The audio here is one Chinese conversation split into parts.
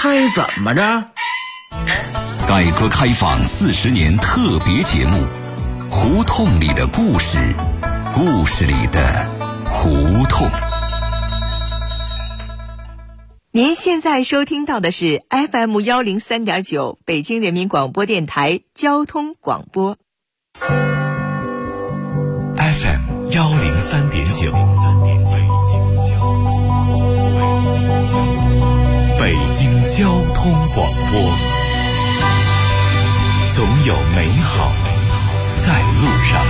还怎么着？ 改革开放40年特别节目，胡同里的故事，故事里的胡同。 您现在收听到的是 FM 103.9北京人民广播电台交通广播。 FM 103.9，北京交通广播，总有美好在路上。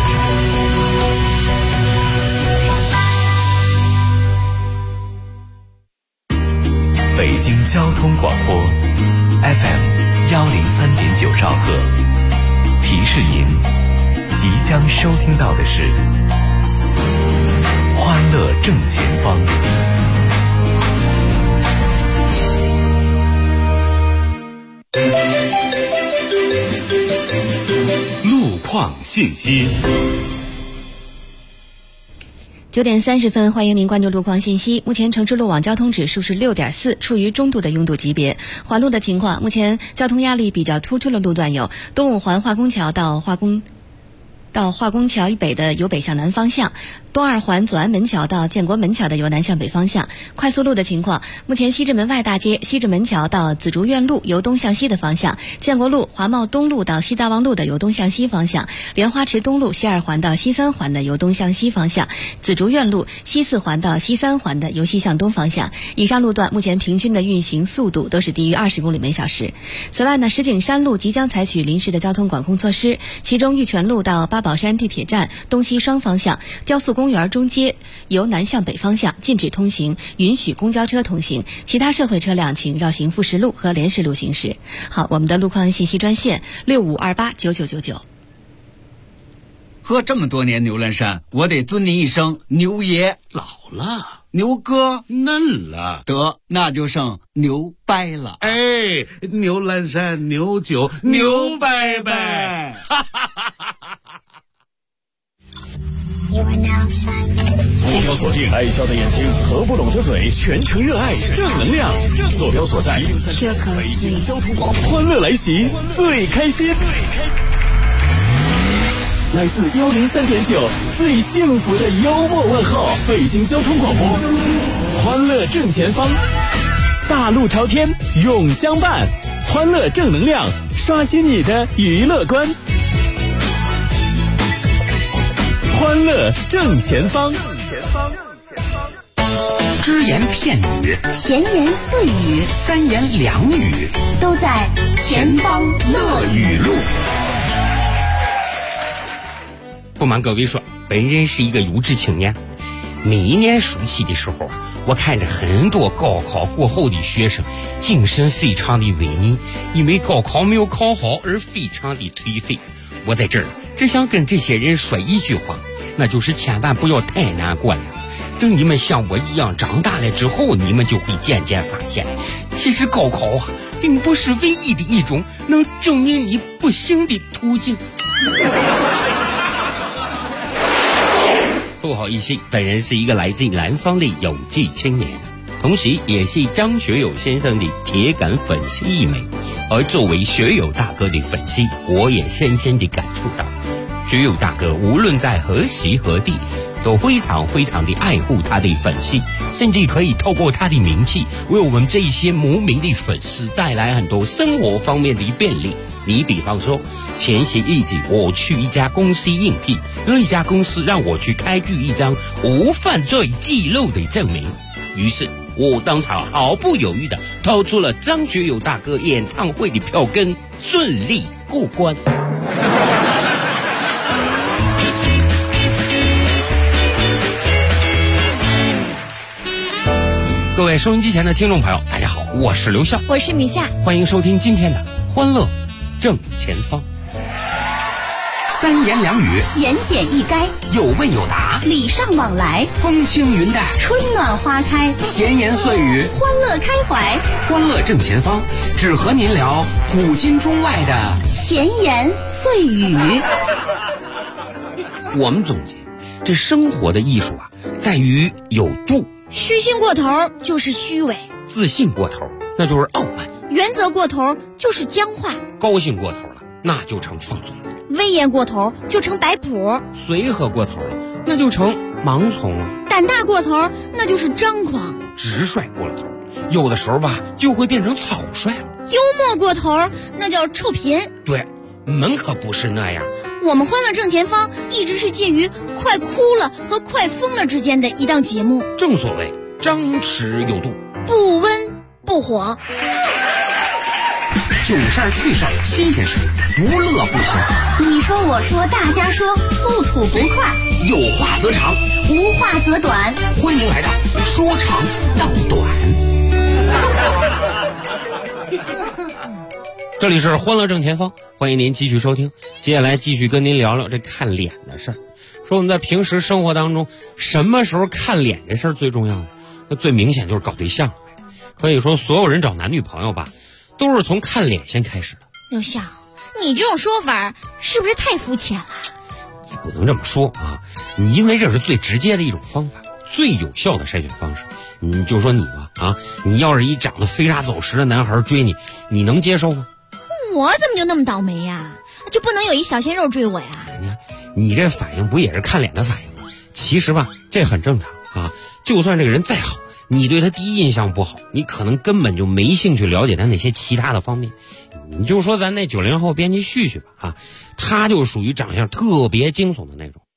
北京交通广播 FM 103.9兆赫，提示您即将收听到的是欢乐正前方。路况信息。 9点30分，欢迎您关注路况信息。目前城市路网交通指数是6.4，处于中度的拥堵级别。环路的情况，目前交通压力比较突出的路段有东五环化工桥到化工桥以北的由北向南方向，东二环左安门桥到建国门桥的由南向北方向。快速路的情况，目前西直门外大街西直门桥到紫竹院路由东向西的方向，建国路华贸东路到西大望路的由东向西方向，莲花池东路西二环到西三环的由东向西方向，紫竹院路西四环到西三环的由西向东方向。以上路段目前平均的运行速度都是低于20公里每小时。此外呢，石景山路即将采取临时的交通管控措施，其中玉泉路到八宝山地铁站东西双方向，雕塑公园中街由南向北方向禁止通行，允许公交车通行，其他社会车辆请绕行富士路和莲石路行驶。好，我们的路况信息专线65289999。 喝这么多年牛栏山，我得尊您一声牛爷。 老了， 牛哥嫩了， 得那就剩牛掰了。 哎，牛栏山牛酒牛掰掰。 目标锁定爱笑的眼睛和不拢的嘴，全程热爱正能量。坐标所在北京交通广播，欢乐来袭，最开心。来自103.9最幸福的幽默问候，北京交通广播，欢乐正前方，大路朝天永相伴，欢乐正能量，刷新你的娱乐观。欢乐正前方， 只言片语， 闲言碎语， 三言两语， 都在前方乐语录。 不瞒各位说，本人是一个有志青年。每一年暑期的时候，我看着很多高考过后的学生精神非常的萎靡，因为高考没有考好而非常的颓废。我在这儿只想跟这些人说一句话，那就是千万不要太难过了。等你们像我一样长大了之后，你们就会渐渐发现，其实高考啊，并不是唯一的一种能证明你不行的途径。不好意思，本人是一个来自南方的有志青年，同时也是张学友先生的铁杆粉丝一枚。而作为学友大哥的粉丝，我也深深地感触到，学友大哥无论在何时何地，都非常非常的爱护他的粉丝，甚至可以透过他的名气，为我们这一些无名的粉丝带来很多生活方面的便利。你比方说，前些日子我去一家公司应聘，那一家公司让我去开具一张无犯罪记录的证明，于是我当场毫不犹豫地掏出了张学友大哥演唱会的票根，顺利过关。各位收音机前的听众朋友，大家好，我是刘笑， 我是米夏， 欢迎收听今天的欢乐正前方。 三言两语， 言简意赅， 有问有答， 礼尚往来， 风轻云淡， 春暖花开， 闲言碎语， 欢乐开怀。 欢乐正前方，只和您聊古今中外的闲言碎语。 我们总结，这生活的艺术啊，在于有度。 虚心过头就是虚伪， 自信过头那就是傲慢； 原则过头就是僵化； 高兴过头了，那就成放纵； 威严过头就成摆谱； 随和过头了，那就成盲从了； 胆大过头那就是张狂； 直率过了头，有的时候吧就会变成草率了； 幽默过头那叫臭贫。 对，门可不是那样。 我们欢乐正前方一直是介于快哭了和快疯了之间的一档节目， 正所谓张弛有度， 不温不火。 囧事儿趣事儿新鲜事儿，不乐不行。 你说我说大家说，不吐不快， 有话则长， 无话则短。 欢迎来到说长道短。 这里是欢乐正前方，欢迎您继续收听。接下来继续跟您聊聊这看脸的事儿。说我们在平时生活当中，什么时候看脸这事儿最重要呢？那最明显就是搞对象。可以说所有人找男女朋友吧，都是从看脸先开始的。 刘笑，你这种说法是不是太肤浅了？ 你不能这么说啊！你因为这是最直接的一种方法，最有效的筛选方式。你就说你吧啊，你要是一长得飞沙走石的男孩追你，你能接受吗？ 我怎么就那么倒霉呀？就不能有一小鲜肉追我呀？ 你这反应不也是看脸的反应吗？其实吧，这很正常啊。就算这个人再好，你对他第一印象不好，你可能根本就没兴趣了解他那些其他的方面。你就说咱那90后编辑旭旭吧啊，他就属于长相特别惊悚的那种。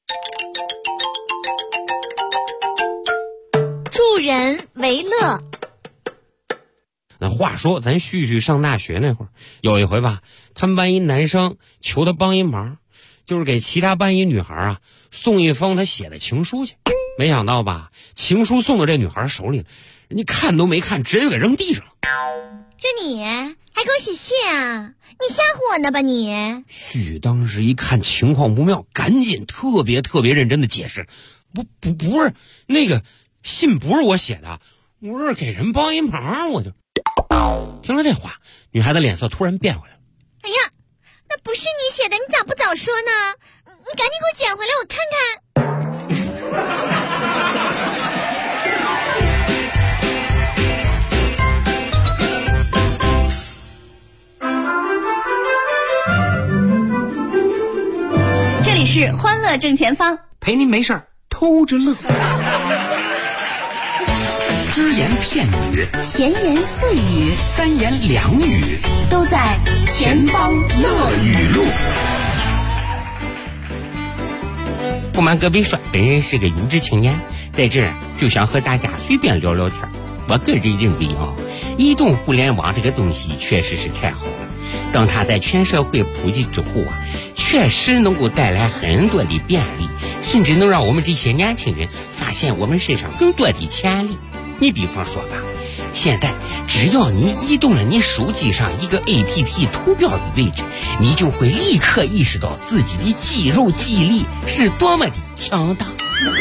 助人为乐。 那话说咱旭旭上大学那会儿，有一回吧，他们班一男生求他帮一忙，就是给其他班一女孩啊送一封他写的情书去。没想到吧，情书送到这女孩手里，人家看都没看，直接就给扔地上了。 这你还给我写信啊？你吓唬我呢吧你？ 旭当时一看情况不妙，赶紧特别认真的解释，不是那个信不是我写的，我是给人帮一忙。我就听了这话，女孩子脸色突然变回来了。 哎呀，那不是你写的，你咋不早说呢？你赶紧给我捡回来我看看。这里是欢乐正前方， 陪您没事儿偷着乐。只言片语， 闲言碎语， 三言两语， 都在前方乐语录。 不瞒各位说，本人是个优质青年，在这儿就想和大家随便聊聊天。我个人认为啊，移动互联网这个东西确实是太好了。当它在全社会普及之后啊，确实能够带来很多的便利，甚至能让我们这些年轻人发现我们身上更多的潜力。你比方说吧，现在只要你移动了你手机上一个 APP 图标的位置，你就会立刻意识到自己的肌肉记忆力是多么的强大。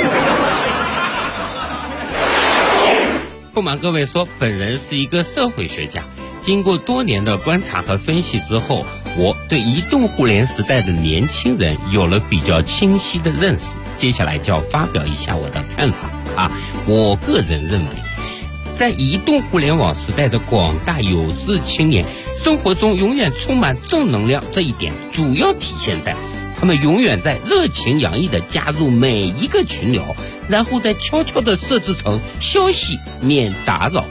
不瞒各位说，本人是一个社会学家，经过多年的观察和分析之后，我对移动互联时代的年轻人有了比较清晰的认识。接下来就要发表一下我的看法啊！我个人认为，在移动互联网时代的广大有志青年生活中永远充满正能量，这一点主要体现在他们永远在热情洋溢地加入每一个群聊，然后再悄悄地设置成消息免打扰。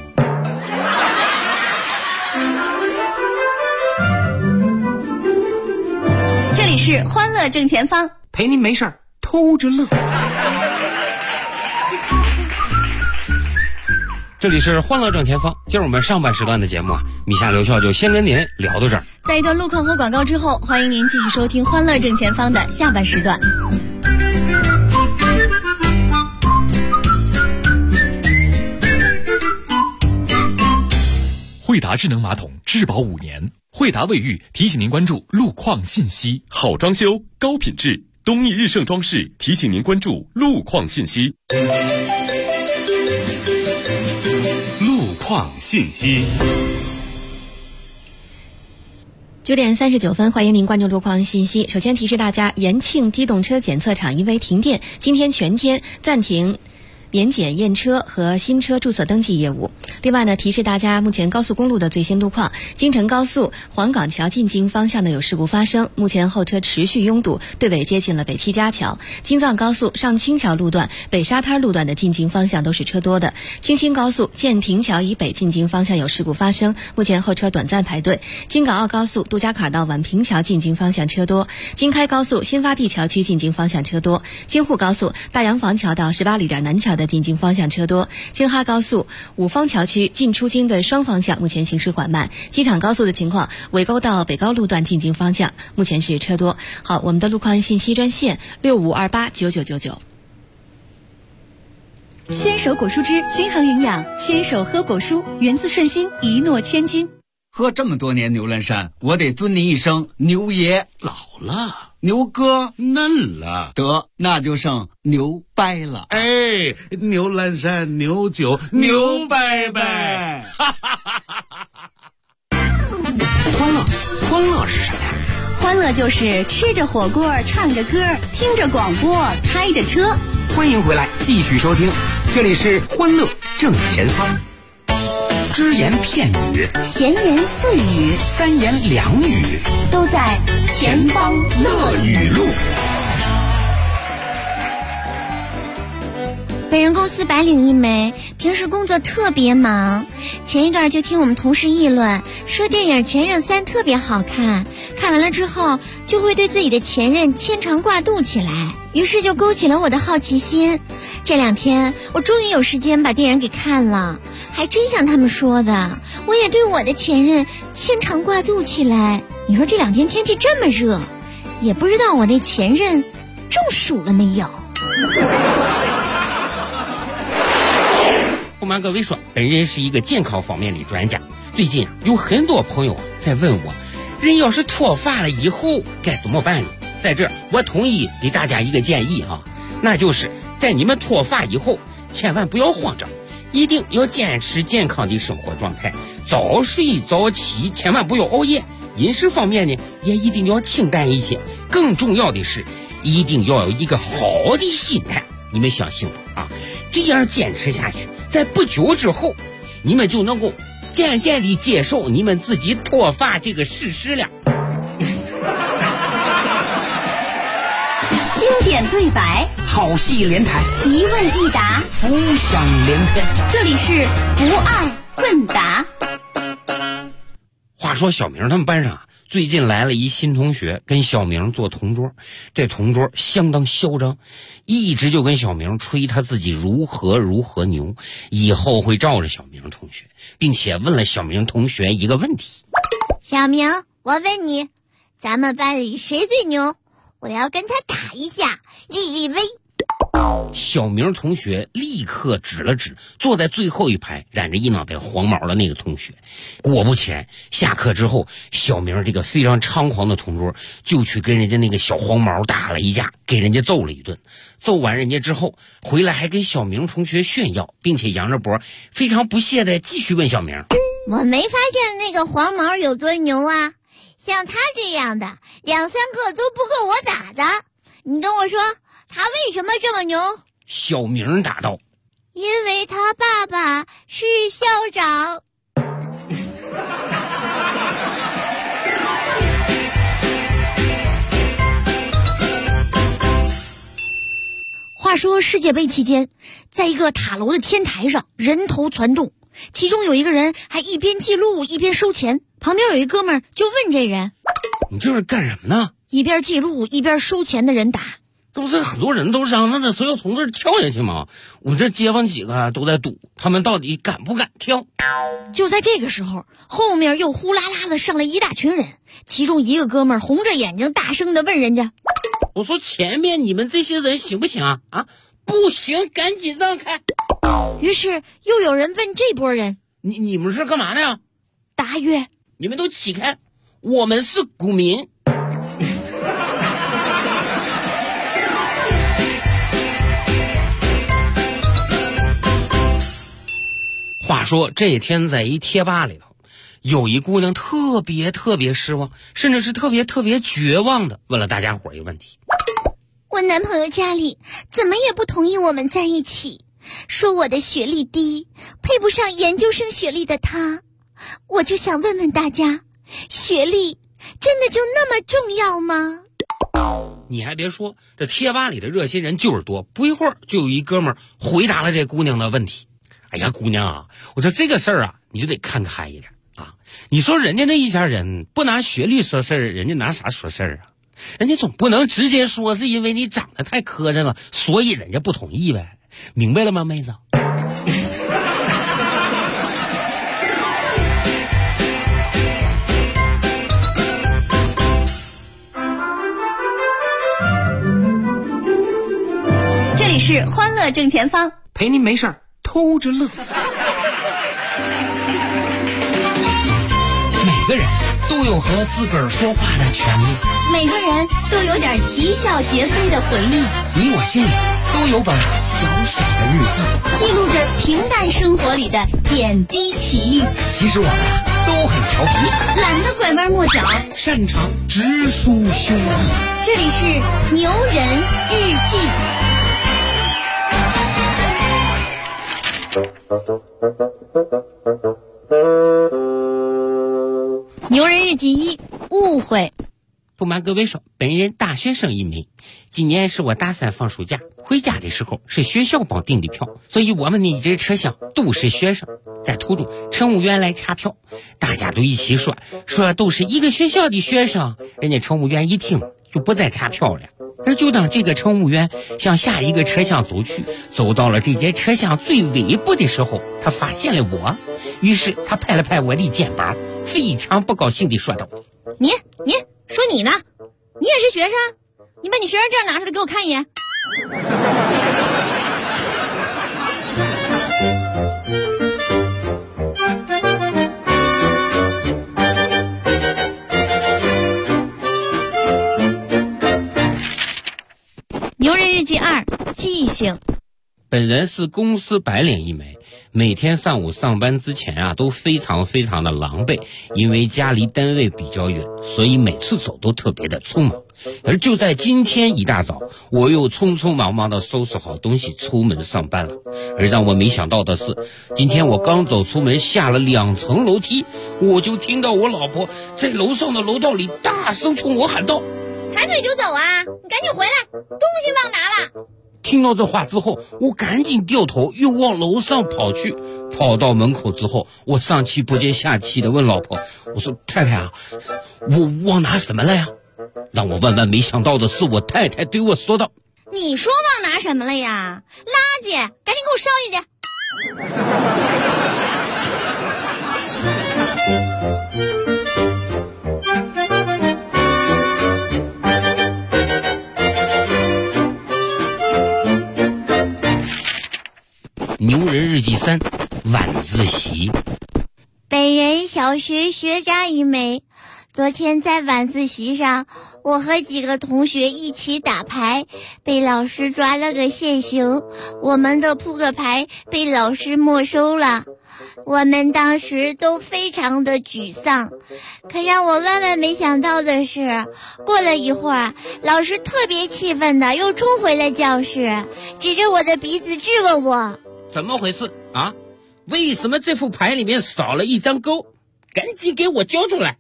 这里是欢乐正前方， 陪您没事儿偷着乐。 这里是欢乐正前方，今儿我们上半时段的节目啊，米夏刘笑就先跟您聊到这儿。 在一段路况和广告之后，欢迎您继续收听欢乐正前方的下半时段。 惠达智能马桶质保5年，惠达卫浴提醒您关注路况信息，好装修高品质，东益日盛装饰提醒您关注路况信息。路况信息。 9点39分，欢迎您关注路况信息。首先提示大家，延庆机动车检测场因为停电，今天全天暂停免检验车和新车注册登记业务。另外呢，提示大家目前高速公路的最新路况：京承高速黄岗桥进京方向呢有事故发生，目前后车持续拥堵，队尾接近了北七家桥。京藏高速上清桥路段、北沙滩路段的进京方向都是车多的。京新高速建亭桥以北进京方向有事故发生，目前后车短暂排队。京港澳高速杜家卡到宛平桥进京方向车多。京开高速新发地桥区进京方向车多。京沪高速大洋房桥到18里店南桥的进京方向车多。京哈高速五方桥区进出京的双方向目前行驶缓慢。机场高速的情况，尾沟到北高路段进京方向目前是车多。好，我们的路况信息专线65289999。 牵手果蔬汁均衡营养，牵手喝果蔬，源自顺心，一诺千金。 喝这么多年牛栏山，我得尊你一声牛爷。 老了， 牛哥嫩了， 得那就剩牛掰了。 哎，牛栏山牛酒牛掰掰。 欢乐是什么呀？ 欢乐就是吃着火锅，唱着歌，听着广播，开着车。 欢迎回来，继续收听，这里是欢乐正前方。只言片语， 闲言碎语， 三言两语， 都在前方乐语录。 本人公司白领一枚，平时工作特别忙。前一段就听我们同事议论，说电影《前任3》特别好看，看完了之后就会对自己的前任牵肠挂肚起来，于是就勾起了我的好奇心。这2天我终于有时间把电影给看了，还真像他们说的，我也对我的前任牵肠挂肚起来。你说这2天天气这么热，也不知道我那前任中暑了没有。 不瞒各位说，本人是一个健康方面的专家。最近有很多朋友在问我，人要是脱发了以后该怎么办呢？在这儿我统一给大家一个建议啊，那就是在你们脱发以后，千万不要慌张，一定要坚持健康的生活状态，早睡早起，千万不要熬夜。饮食方面呢，也一定要清淡一些。更重要的是，一定要有一个好的心态。你们相信我啊，这样坚持下去，在不久之后，你们就能够渐渐地接受你们自己脱发这个事实了。 经典对白， 好戏连台， 一问一答， 浮想联翩。 这里是不爱问答。 话说小明他们班上最近来了一新同学，跟小明做同桌。这同桌相当嚣张，一直就跟小明吹他自己如何牛，以后会罩着小明同学，并且问了小明同学一个问题： 小明，我问你，咱们班里谁最牛？我要跟他打一下，立立威。 小明同学立刻指了指坐在最后一排染着一脑袋黄毛的那个同学。果不其然，下课之后，小明这个非常猖狂的同桌就去跟人家那个小黄毛打了一架，给人家揍了一顿。揍完人家之后，回来还给小明同学炫耀，并且扬着脖非常不屑的继续问小明： 我没发现那个黄毛有多牛啊，像他这样的2-3个都不够我打的。你跟我说他为什么这么牛？ 小明答道： 因为他爸爸是校长。话说世界杯期间，在一个塔楼的天台上，人头攒动，其中有一个人还一边记录一边收钱，旁边有一哥们儿就问这人： 你这是干什么呢？ 一边记录一边收钱的人答： 都是很多人都让那所有从这儿跳下去吗？我这街坊几个都在赌，他们到底敢不敢跳？ 就在这个时候，后面又呼啦啦的上来一大群人，其中一个哥们儿红着眼睛大声的问人家： 我说前面你们这些人行不行啊？啊，不行，赶紧让开。 于是又有人问这波人： 你们是干嘛的呀？ 答曰： 你们都起开，我们是股民。话说这一天在一贴吧里头，有一姑娘特别失望，甚至是特别绝望的问了大家伙一个问题： 我男朋友家里怎么也不同意我们在一起， 说我的学历低，配不上研究生学历的他。我就想问问大家，学历真的就那么重要吗？ 你还别说，这贴吧里的热心人就是多，不一会儿就有一哥们儿回答了这姑娘的问题。哎呀，姑娘啊，我说这个事儿啊，你就得看开一点啊。你说人家那一家人不拿学历说事儿，人家拿啥说事儿啊？人家总不能直接说是因为你长得太磕碜了，所以人家不同意呗。明白了吗，妹子？ 这里是欢乐正前方， 陪您没事儿偷着乐。每个人都有和自个儿说话的权利， 每个人都有点啼笑皆非的回忆。 你我心里都有本小小的日记， 记录着平淡生活里的点滴奇遇。 其实我们都很调皮， 懒得拐弯抹角， 擅长直抒胸臆。 这里是牛人日记。牛人日记1，误会。 不瞒各位说，本人大学生一枚，今年是我大3放暑假，回家的时候是学校帮订的票，所以我们那一节车厢都是学生。在途中，乘务员来查票，大家都一起说都是一个学校的学生，人家乘务员一听就不再查票了。而就当这个乘务员向下一个车厢走去，走到了这节车厢最尾部的时候，他发现了我，于是他拍了拍我的肩膀，非常不高兴地说道： 你说你呢？你也是学生？你把你学生证拿出来给我看一眼。牛人日记2，记性。 本人是公司白领一枚，每天上午上班之前啊，都非常非常的狼狈，因为家离单位比较远，所以每次走都特别的匆忙。而就在今天一大早，我又匆匆忙忙的收拾好东西出门上班了。而让我没想到的是，今天我刚走出门，下了2层楼梯，我就听到我老婆在楼上的楼道里大声冲我喊道： 抬腿就走啊，你赶紧回来，东西忘拿了。 听到这话之后，我赶紧掉头又往楼上跑去。跑到门口之后，我上气不接下气的问老婆：我说太太啊，我忘拿什么了呀？让我万万没想到的是，我太太对我说道： 你说忘拿什么了呀？垃圾，赶紧给我烧一去。 牛人日记3，晚自习。 本人小学学渣一枚，昨天在晚自习上，我和几个同学一起打牌，被老师抓了个现行，我们的扑克牌被老师没收了。我们当时都非常的沮丧，可让我万万没想到的是，过了一会儿，老师特别气愤的又冲回了教室，指着我的鼻子质问我： 怎么回事啊？为什么这副牌里面少了一张勾？赶紧给我交出来！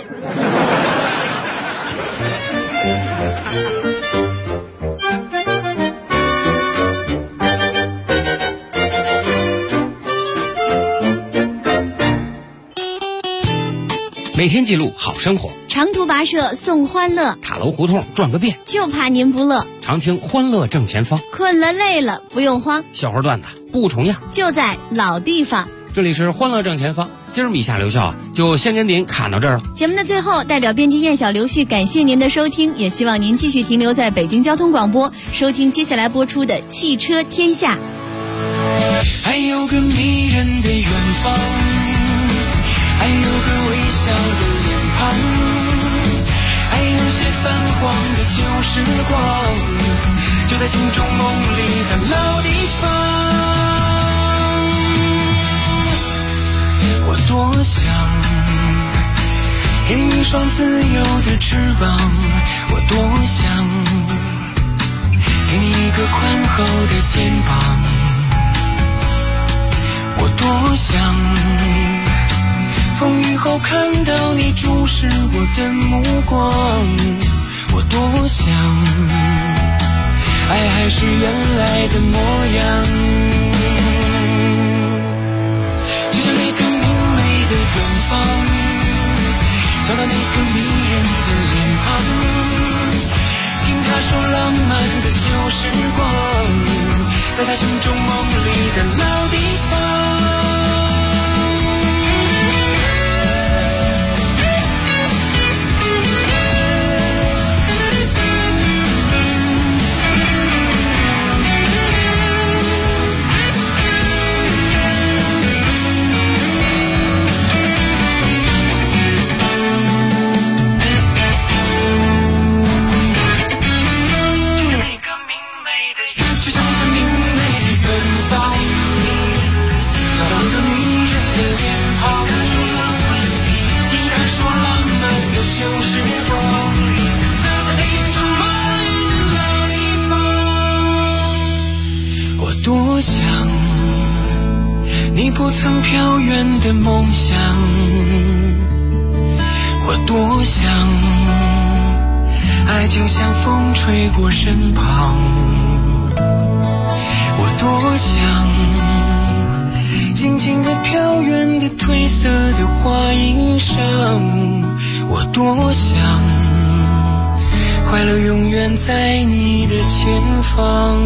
每天记录好生活， 长途跋涉送欢乐， 塔楼胡同转个遍， 就怕您不乐。 常听欢乐正前方， 困了累了不用慌， 笑话段子不重样， 就在老地方。 这里是欢乐正前方，今儿米夏留校啊，就先跟您侃到这儿了。 节目的最后，代表编辑燕小刘旭感谢您的收听，也希望您继续停留在北京交通广播，收听接下来播出的《汽车天下》。 还有个迷人的远方，还有个微笑的脸庞，还有些泛黄的旧时光，就在心中梦里的老地方。我多想给你一双自由的翅膀，我多想给你一个宽厚的肩膀。 多想风雨后看到你注视我的目光，我多想爱还是原来的模样，就像那个明媚的远方，找到那个迷人的脸庞，听他说浪漫的旧时光，在他心中梦里的老地方。多想你不曾飘远的梦想，我多想爱就像风吹过身旁，我多想静静地飘远的褪色的花衣裳，我多想快乐永远在你的前方。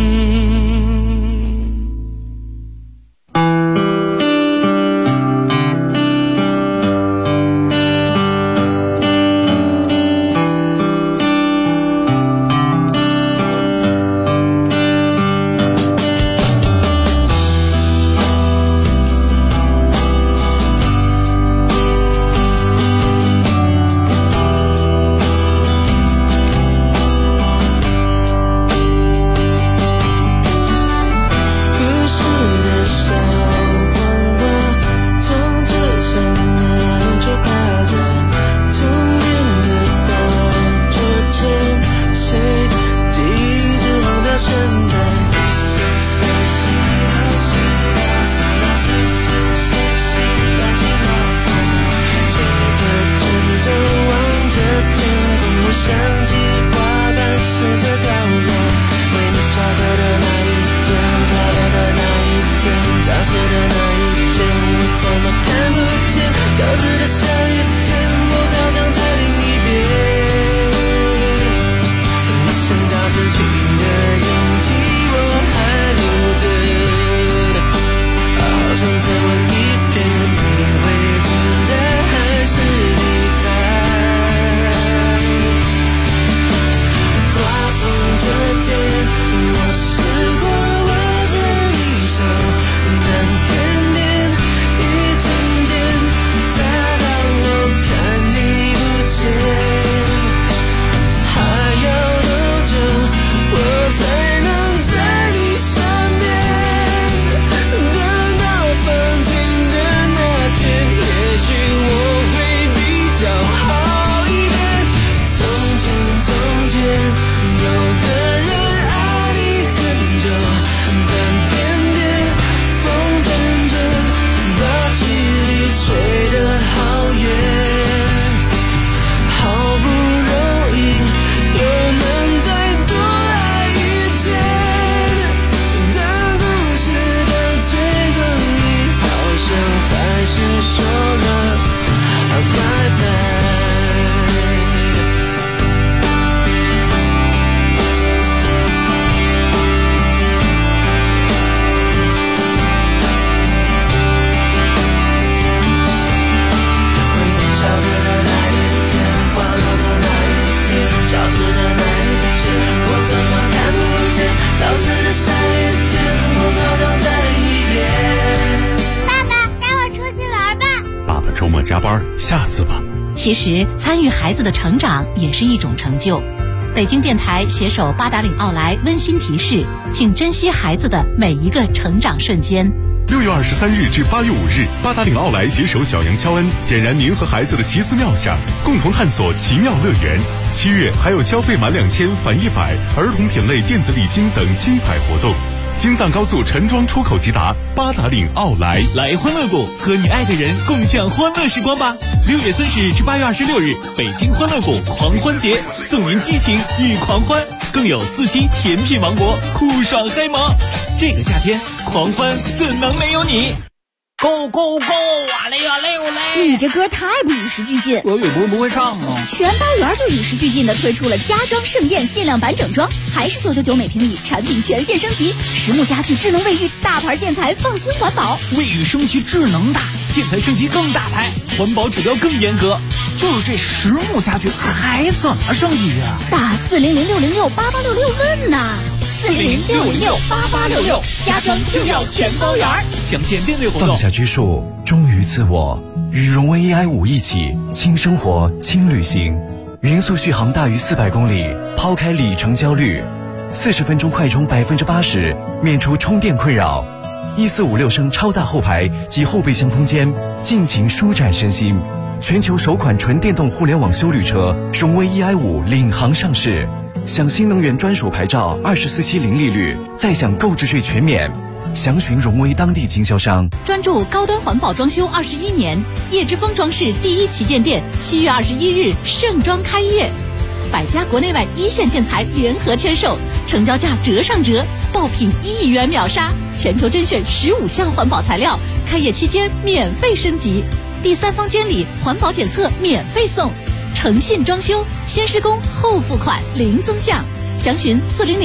加班，下次吧。 其实参与孩子的成长也是一种成就。北京电台携手八达岭奥莱温馨提示，请珍惜孩子的每一个成长瞬间。 6月23日至8月5日，八达岭奥莱携手小杨肖恩，点燃您和孩子的奇思妙想，共同探索奇妙乐园。7月还有消费满2000返100，儿童品类电子礼金等精彩活动。 京藏高速陈庄出口即达，八达岭奥莱。 来欢乐谷和你爱的人共享欢乐时光吧！6月30日至8月26日，北京欢乐谷狂欢节，送您激情与狂欢，更有4期甜品王国酷爽嗨萌。这个夏天，狂欢怎能没有你 ？Go go go！ 哇嘞哇嘞哇嘞！ 你这歌太不与时俱进， 我也不会唱啊。 全班园就与时俱进的推出了家装盛宴限量版整装，还是999每平米，产品全线升级，实木家具、智能卫浴，大牌建材，放心环保。 卫浴升级智能大，建材升级更大牌，环保指标更严格。就是这实木家具还怎么升级啊？ 打400-606-8866问呐！400-606-8866，家装就要全包圆。 详见店内活动。 放下拘束，忠于自我，与荣威 AI5一起轻生活、轻旅行。匀速续航大于400公里，抛开里程焦虑，40分钟快充80%，免除充电困扰。1456升超大后排及后备箱空间，尽情舒展身心。全球首款纯电动互联网休旅车荣威 EI5领航上市，享新能源专属牌照，24期零利率，再享购置税全免。详询荣威当地经销商。 专注高端环保装修21年，叶之峰装饰第一旗舰店7月21日盛装开业，100家国内外一线建材联合签售，成交价折上折，爆品1亿元秒杀，全球甄选15项环保材料，开业期间免费升级，第3方监理环保检测免费送，诚信装修，先施工后付款零增项。详询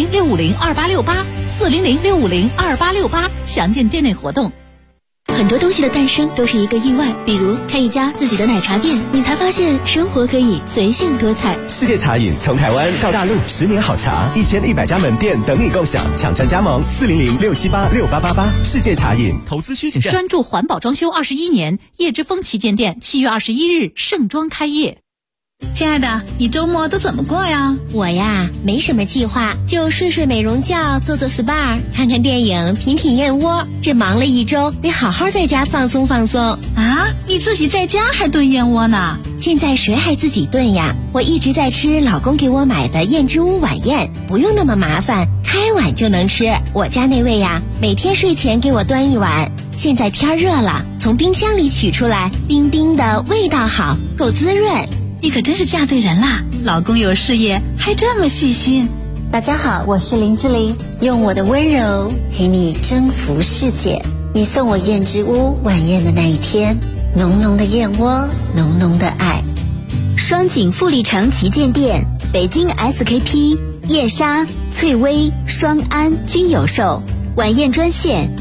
400-650-2868，400-650-2868，详见店内活动。 很多东西的诞生都是一个意外，比如开一家自己的奶茶店，你才发现生活可以随性多彩。 世界茶饮从台湾到大陆，10年好茶，1100家门店等你共享，抢占加盟400-678-6888。世界茶饮。 投资需谨慎。 专注环保装修21年，叶之峰旗舰店7月21日盛装开业。 亲爱的，你周末都怎么过呀？ 我呀，没什么计划，就睡睡美容觉，做做 SPA， 看看电影，品品燕窝。这忙了一周，得好好在家放松放松。 啊，你自己在家还炖燕窝呢？ 现在谁还自己炖呀？我一直在吃老公给我买的燕之屋晚宴，不用那么麻烦，开碗就能吃。我家那位呀，每天睡前给我端一碗。现在天热了，从冰箱里取出来，冰冰的，味道好，够滋润。 你可真是嫁对人啦！老公有事业，还这么细心。 大家好，我是林志玲，用我的温柔陪你征服世界。你送我燕之屋晚宴的那一天，浓浓的燕窝，浓浓的爱。 双井富力城旗舰店，北京 SKP、燕莎、翠微、双安均有售。晚宴专线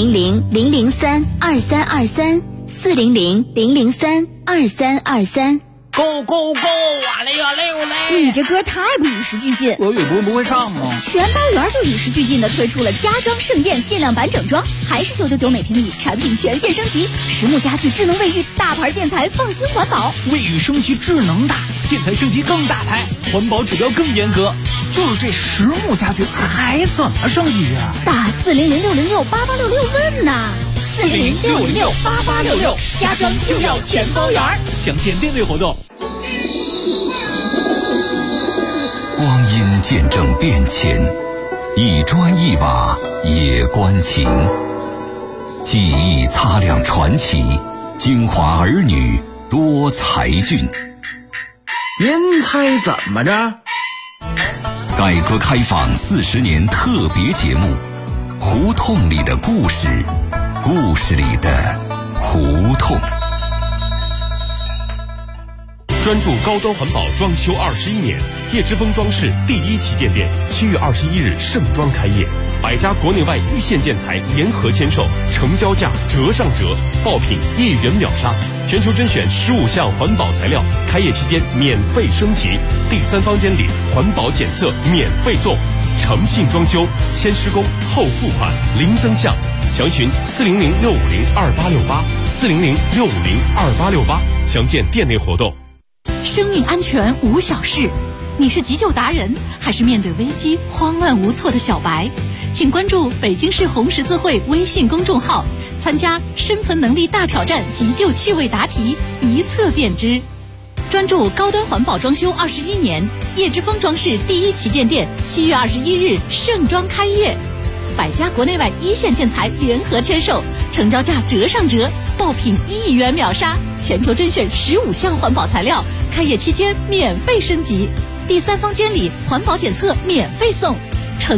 400-003-2323，400-003-2323。 Go go go！ 哇嘞哇嘞哇嘞！ 你这歌太不与时俱进， 我也不会唱啊。 全班园就与时俱进的推出了家装盛宴限量版整装，还是999每平米，产品全线升级，实木家具、智能卫浴，大牌建材，放心环保。 卫浴升级智能大，建材升级更大牌，环保指标更严格。就是这实木家具还怎么升级啊？ 打400-606-8866问呐！400-606-8866，家装就要全包圆。 详见店内活动。 光阴见证变迁，一砖一瓦也关情。记忆擦亮传奇，京华儿女多才俊。 您猜怎么着？ 改革开放40年特别节目，胡同里的故事，故事里的胡同。 专注高端环保装修21年，叶之峰装饰第一旗舰店7月21日盛装开业，100家国内外一线建材联合签售，成交价折上折，爆品1亿元秒杀，全球甄选15项环保材料，开业期间免费升级，第3方监理环保检测免费送，诚信装修，先施工后付款零增项。详询400-650-2868，400-650-2868，详见店内活动。 生命安全无小事，你是急救达人，还是面对危机慌乱无措的小白？请关注北京市红十字会微信公众号，参加生存能力大挑战急救趣味答题，一测便知。专注高端环保装修21年，叶之峰装饰第一旗舰店7月21日盛装开业百家国内外一线建材联合签售，成交价折上折，爆品1亿元秒杀，全球甄选15项环保材料，开业期间免费升级，第3方监理环保检测免费送，